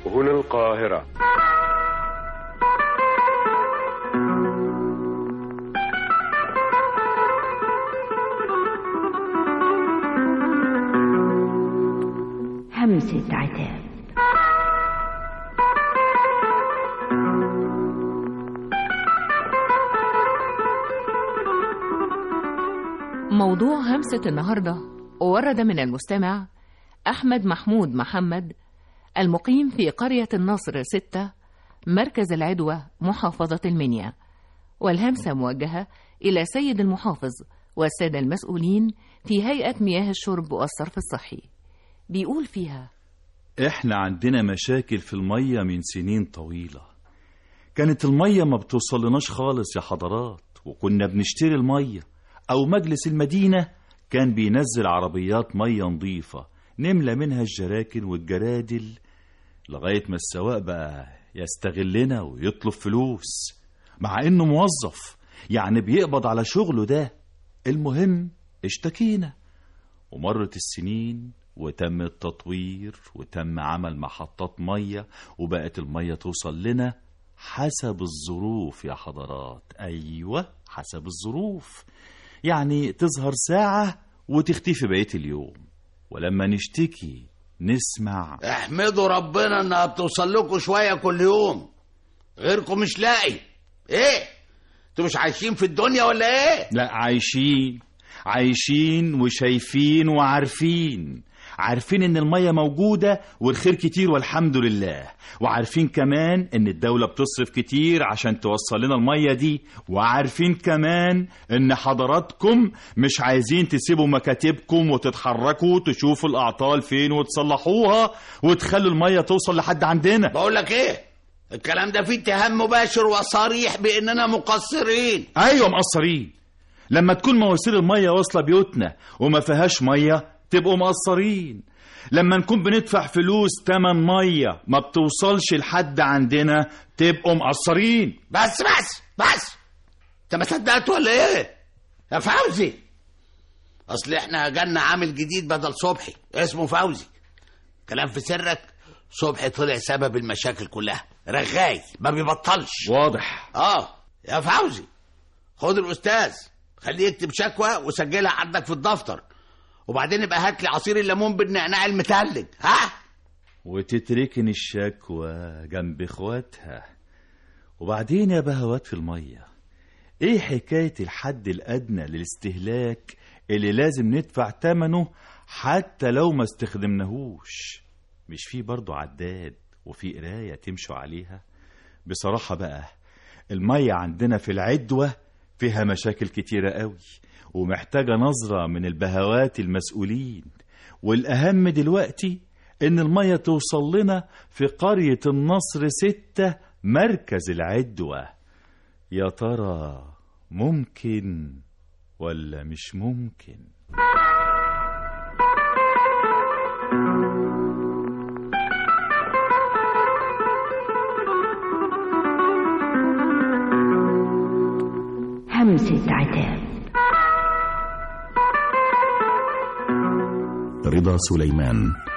هنا القاهرة. همسة عتاب. موضوع همسة النهاردة ورد من المستمع أحمد محمود محمد، المقيم في قرية النصر 6، مركز العدوى، محافظة المنيا. والهمسة موجهة إلى سيد المحافظ والسادة المسؤولين في هيئة مياه الشرب والصرف الصحي. بيقول فيها: احنا عندنا مشاكل في المية من سنين طويلة. كانت المية ما بتوصلناش خالص يا حضرات، وكنا بنشتري المية أو مجلس المدينة كان بينزل عربيات مية نظيفة نملى منها الجراكن والجرادل، لغاية ما السواق بقى يستغلنا ويطلب فلوس مع إنه موظف، يعني بيقبض على شغله ده. المهم اشتكينا، ومرت السنين وتم التطوير وتم عمل محطات مية، وبقت المية توصل لنا حسب الظروف يا حضرات. أيوة، حسب الظروف، يعني تظهر ساعة وتختفي بقية اليوم. ولما نشتكي نسمع: احمدوا ربنا انها بتوصل لكم شوية كل يوم، غيركم مش لاقي. ايه انتوا مش عايشين في الدنيا ولا ايه؟ لا، عايشين وشايفين وعارفين ان المية موجودة والخير كتير والحمد لله، وعارفين كمان ان الدولة بتصرف كتير عشان توصل لنا المية دي، وعارفين كمان ان حضراتكم مش عايزين تسيبوا مكاتبكم وتتحركوا تشوفوا الاعطال فين وتصلحوها وتخلوا المية توصل لحد عندنا. بقولك ايه، الكلام ده فيه اتهام مباشر وصريح باننا مقصرين. ايوه مقصرين. لما تكون مواسير المية واصلة بيوتنا وما فيهاش مية تبقوا مقصرين. لما نكون بندفع فلوس تمن مية ما بتوصلش لحد عندنا تبقوا مقصرين. بس انت ما صدقت ولا ايه يا فوزي؟ اصل احنا جالنا عامل جديد بدل صبحي اسمه فوزي. كلام في سرك، صبحي طلع سبب المشاكل كلها، رغاي ما بيبطلش. واضح. يا فوزي، خد الاستاذ خليه يكتب شكوى وسجلها عندك في الدفتر، وبعدين يبقى هات لي عصير الليمون بالنعناع المتلج. وتتركن الشكوى جنب اخواتها. وبعدين يا بهوات في المية، ايه حكاية الحد الادنى للاستهلاك اللي لازم ندفع ثمنه حتى لو ما استخدمناهوش؟ مش فيه برضو عداد وفي قراية تمشوا عليها؟ بصراحة بقى المية عندنا في العدوى فيها مشاكل كتيرة قوي، ومحتاجة نظرة من البهوات المسؤولين. والأهم دلوقتي إن المية توصل لنا في قرية النصر 6، مركز العدوى. يا ترى ممكن ولا مش ممكن؟ همسة عتاب. رضا سليمان.